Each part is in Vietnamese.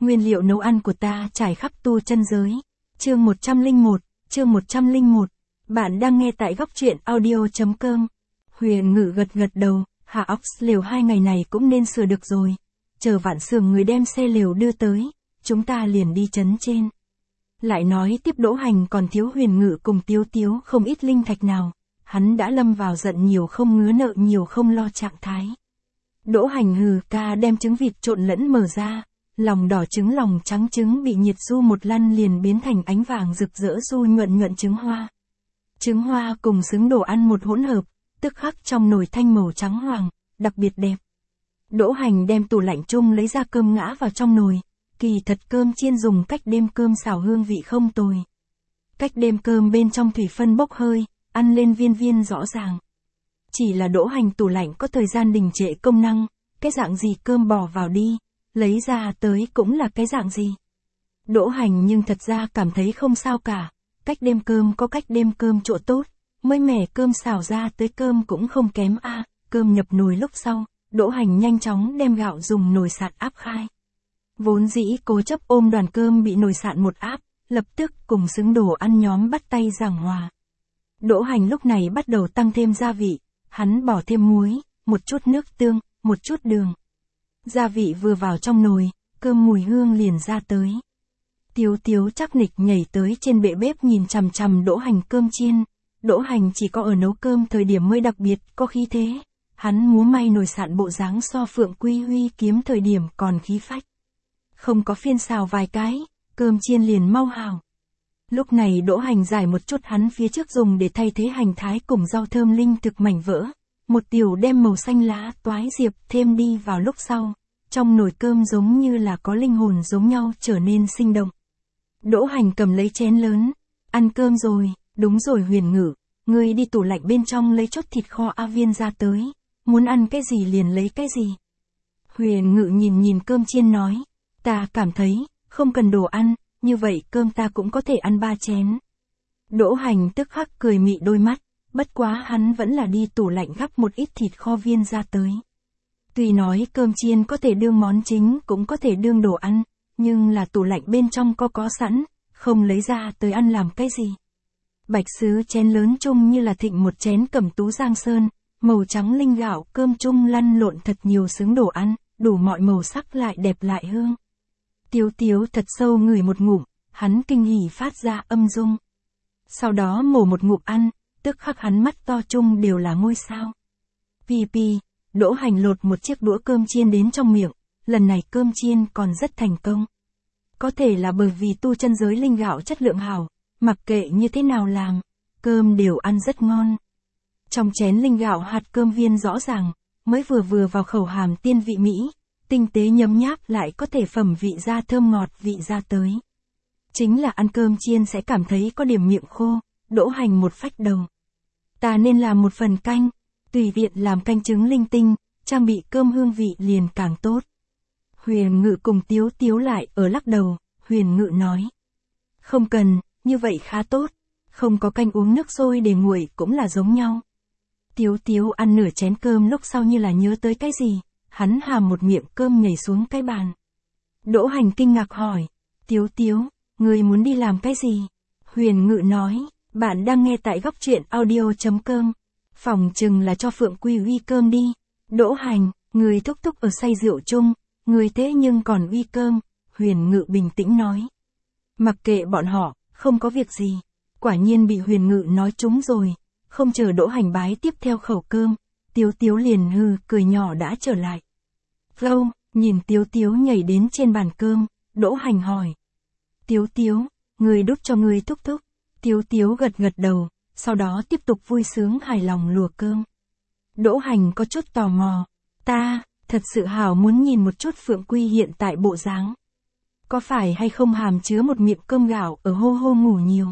Nguyên liệu nấu ăn của ta trải khắp tu chân giới. Chương 101. Bạn đang nghe tại góc truyện audio.com. Huyền Ngự gật đầu, hạ óc lều 2 ngày này cũng nên sửa được rồi. Chờ Vạn Sường người đem xe lều đưa tới, chúng ta liền đi trấn trên. Lại nói tiếp Đỗ Hành còn thiếu Huyền Ngự cùng Tiếu không ít linh thạch nào, hắn đã lâm vào giận nhiều không ngứa nợ nhiều không lo trạng thái. Đỗ Hành hừ ca đem trứng vịt trộn lẫn mở ra, lòng đỏ trứng lòng trắng trứng bị nhiệt du một lăn liền biến thành ánh vàng rực rỡ du nhuận trứng hoa. Trứng hoa cùng xứng đồ ăn một hỗn hợp, tức khắc trong nồi thanh màu trắng hoàng, đặc biệt đẹp. Đỗ Hành đem tủ lạnh chung lấy ra cơm ngã vào trong nồi, kỳ thật cơm chiên dùng cách đêm cơm xào hương vị không tồi. Cách đêm cơm bên trong thủy phân bốc hơi, ăn lên viên rõ ràng. Chỉ là Đỗ Hành tủ lạnh có thời gian đình trệ công năng, cái dạng gì cơm bỏ vào đi, lấy ra tới cũng là cái dạng gì. Đỗ Hành nhưng thật ra cảm thấy không sao cả, cách đêm cơm có cách đêm cơm chỗ tốt, mới mẻ cơm xào ra tới cơm cũng không kém a. Cơm nhập nồi lúc sau, Đỗ Hành nhanh chóng đem gạo dùng nồi sạn áp khai. Vốn dĩ cố chấp ôm đoàn cơm bị nồi sạn một áp, lập tức cùng xứng đồ ăn nhóm bắt tay giảng hòa. Đỗ Hành lúc này bắt đầu tăng thêm gia vị, hắn bỏ thêm muối, một chút nước tương, một chút đường. Gia vị vừa vào trong nồi, cơm mùi hương liền ra tới. Tiếu chắc nịch nhảy tới trên bệ bếp nhìn chằm chằm Đỗ Hành cơm chiên. Đỗ Hành chỉ có ở nấu cơm thời điểm mới đặc biệt có khí thế. Hắn múa may nồi sạn bộ dáng so Phượng Quy Huy kiếm thời điểm còn khí phách. Không có phiên xào vài cái, cơm chiên liền mau hào. Lúc này Đỗ Hành giải một chút hắn phía trước dùng để thay thế hành thái cùng rau thơm linh thực mảnh vỡ. Một tiểu đem màu xanh lá toái diệp thêm đi vào lúc sau. Trong nồi cơm giống như là có linh hồn giống nhau trở nên sinh động. Đỗ Hành cầm lấy chén lớn. Ăn cơm rồi, đúng rồi Huyền Ngự. Ngươi đi tủ lạnh bên trong lấy chốt thịt kho A Viên ra tới. Muốn ăn cái gì liền lấy cái gì. Huyền Ngự nhìn cơm chiên nói. Ta cảm thấy, không cần đồ ăn, như vậy cơm ta cũng có thể ăn 3 chén. Đỗ Hành tức khắc cười mị đôi mắt. Bất quá hắn vẫn là đi tủ lạnh gắp một ít thịt kho viên ra tới. Tuy nói cơm chiên có thể đương món chính cũng có thể đương đồ ăn, nhưng là tủ lạnh bên trong có sẵn, không lấy ra tới ăn làm cái gì. Bạch sứ chén lớn chung như là thịnh một chén cẩm tú giang sơn, màu trắng linh gạo cơm chung lăn lộn thật nhiều xứng đồ ăn, đủ mọi màu sắc lại đẹp lại hương. Tiếu thật sâu ngửi một ngụm, hắn kinh hỉ phát ra âm dung. Sau đó mổ một ngụm ăn, tức khắc hắn mắt to chung đều là ngôi sao. Pi, Đỗ Hành lột một chiếc đũa cơm chiên đến trong miệng, lần này cơm chiên còn rất thành công. Có thể là bởi vì tu chân giới linh gạo chất lượng hảo, mặc kệ như thế nào làm, cơm đều ăn rất ngon. Trong chén linh gạo hạt cơm viên rõ ràng, mới vừa vào khẩu hàm tiên vị mỹ, tinh tế nhấm nháp lại có thể phẩm vị ra thơm ngọt vị ra tới. Chính là ăn cơm chiên sẽ cảm thấy có điểm miệng khô, Đỗ Hành một phách đầu. Ta nên làm một phần canh, tùy tiện làm canh trứng linh tinh, trang bị cơm hương vị liền càng tốt. Huyền Ngự cùng Tiếu lại ở lắc đầu, Huyền Ngự nói. Không cần, như vậy khá tốt, không có canh uống nước sôi để nguội cũng là giống nhau. Tiếu ăn nửa chén cơm lúc sau như là nhớ tới cái gì, hắn hàm một miệng cơm nhảy xuống cái bàn. Đỗ Hành kinh ngạc hỏi, Tiếu, ngươi muốn đi làm cái gì? Huyền Ngự nói. Bạn đang nghe tại góc truyện audio.com. Phòng chừng là cho Phượng Quy uy cơm đi. Đỗ Hành, người thúc ở say rượu chung, người thế nhưng còn uy cơm. Huyền Ngự bình tĩnh nói. Mặc kệ bọn họ, không có việc gì. Quả nhiên bị Huyền Ngự nói trúng rồi. Không chờ Đỗ Hành bái tiếp theo khẩu cơm. Tiếu liền hừ cười nhỏ đã trở lại. Gâu, nhìn Tiếu nhảy đến trên bàn cơm. Đỗ Hành hỏi. Tiếu, người đút cho người thúc. Tiếu gật đầu, sau đó tiếp tục vui sướng hài lòng lùa cơm. Đỗ Hành có chút tò mò. Ta, thật sự hảo muốn nhìn một chút Phượng Quy hiện tại bộ dáng. Có phải hay không hàm chứa một miệng cơm gạo ở hô ngủ nhiều.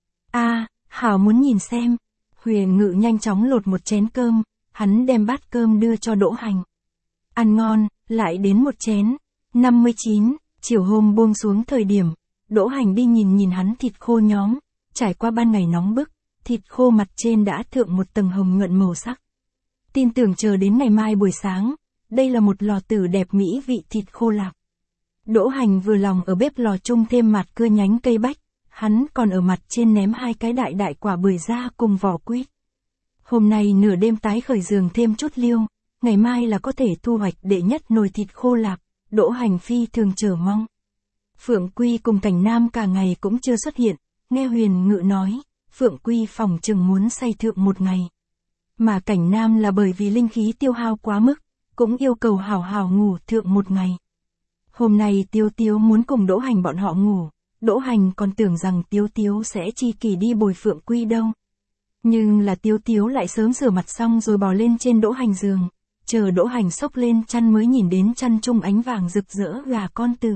Hảo muốn nhìn xem. Huyền Ngự nhanh chóng lột một chén cơm, hắn đem bát cơm đưa cho Đỗ Hành. Ăn ngon, lại đến một chén. 59, chiều hôm buông xuống thời điểm, Đỗ Hành đi nhìn hắn thịt khô nhóm. Trải qua ban ngày nóng bức, thịt khô mặt trên đã thượng một tầng hồng nhuận màu sắc. Tin tưởng chờ đến ngày mai buổi sáng, đây là một lò tử đẹp mỹ vị thịt khô lạc. Đỗ Hành vừa lòng ở bếp lò chung thêm mặt cưa nhánh cây bách, hắn còn ở mặt trên ném 2 cái đại đại quả bưởi ra cùng vỏ quýt. Hôm nay nửa đêm tái khởi giường thêm chút liêu, ngày mai là có thể thu hoạch đệ nhất nồi thịt khô lạc, Đỗ Hành phi thường chờ mong. Phượng Quy cùng Cảnh Nam cả ngày cũng chưa xuất hiện, nghe Huyền Ngự nói, Phượng Quy phòng chừng muốn say thượng một ngày. Mà Cảnh Nam là bởi vì linh khí tiêu hao quá mức, cũng yêu cầu hảo hảo ngủ thượng một ngày. Hôm nay Tiếu Tiếu muốn cùng Đỗ Hành bọn họ ngủ, Đỗ Hành còn tưởng rằng Tiếu Tiếu sẽ chi kỷ đi bồi Phượng Quy đâu. Nhưng là Tiếu Tiếu lại sớm rửa mặt xong rồi bò lên trên Đỗ Hành giường, chờ Đỗ Hành xốc lên chăn mới nhìn đến chăn chung ánh vàng rực rỡ gà con tử.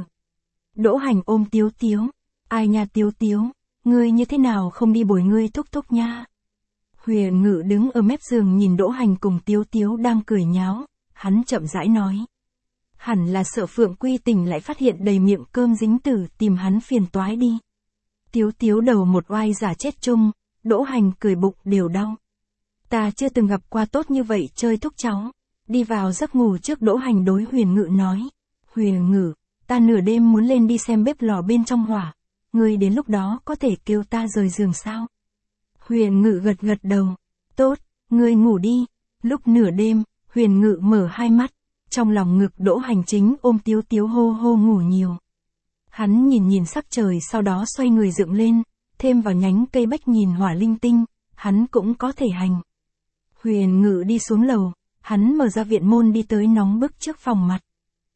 Đỗ Hành ôm Tiếu Tiếu, ai nha Tiếu Tiếu, ngươi như thế nào không đi bồi ngươi thúc thúc nha. Huyền Ngự đứng ở mép giường nhìn Đỗ Hành cùng Tiếu Tiếu đang cười nháo, hắn chậm rãi nói. Hẳn là sợ Phượng Quy tỉnh lại phát hiện đầy miệng cơm dính tử tìm hắn phiền toái đi. Tiếu Tiếu đầu một oai giả chết chung, Đỗ Hành cười bụng đều đau. Ta chưa từng gặp qua tốt như vậy chơi thúc cháu. Đi vào giấc ngủ trước Đỗ Hành đối Huyền Ngự nói. Huyền Ngự, ta nửa đêm muốn lên đi xem bếp lò bên trong hỏa. Ngươi đến lúc đó có thể kêu ta rời giường sao? Huyền Ngự gật gật đầu. Tốt, ngươi ngủ đi. Lúc nửa đêm, Huyền Ngự mở hai mắt. Trong lòng ngực Đỗ Hành chính ôm Tiếu Tiếu hô hô ngủ nhiều. Hắn nhìn nhìn sắc trời sau đó xoay người dựng lên, thêm vào nhánh cây bách nhìn hỏa linh tinh, hắn cũng có thể hành. Huyền Ngự đi xuống lầu, hắn mở ra viện môn đi tới nóng bức trước phòng mặt.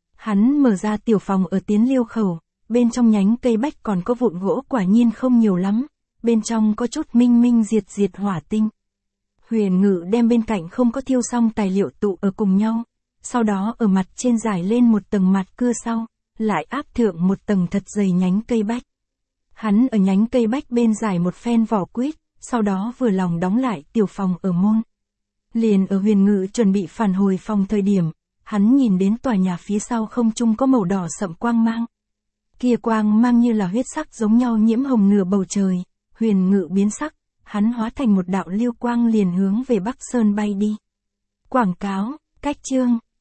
Hắn mở ra tiểu phòng ở tiến liêu khẩu, bên trong nhánh cây bách còn có vụn gỗ quả nhiên không nhiều lắm, bên trong có chút minh minh diệt diệt hỏa tinh. Huyền Ngự đem bên cạnh không có thiêu xong tài liệu tụ ở cùng nhau, sau đó ở mặt trên rải lên một tầng mặt cưa sau, lại áp thượng một tầng thật dày nhánh cây bách. Hắn ở nhánh cây bách bên rải một phen vỏ quýt, sau đó vừa lòng đóng lại tiểu phòng ở môn. Liền ở Huyền Ngự chuẩn bị phản hồi phòng thời điểm, hắn nhìn đến tòa nhà phía sau không trung có màu đỏ sậm quang mang. Kia quang mang như là huyết sắc giống nhau nhiễm hồng nửa bầu trời, Huyền Ngự biến sắc, hắn hóa thành một đạo liêu quang liền hướng về Bắc Sơn bay đi. Quảng cáo, cách chương.